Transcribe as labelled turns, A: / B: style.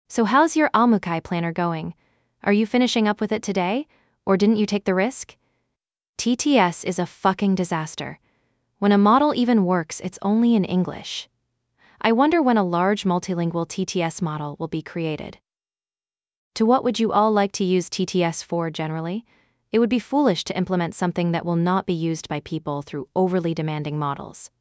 A: So how's your Almukai planner going? Are you finishing up with it today? Or didn't you take the risk? TTS is a fucking disaster. When a model even works, it's only in English. I wonder when a large multilingual TTS model will be created. To what would you all like to use TTS for generally? It would be foolish to implement something that will not be used by people through overly demanding models.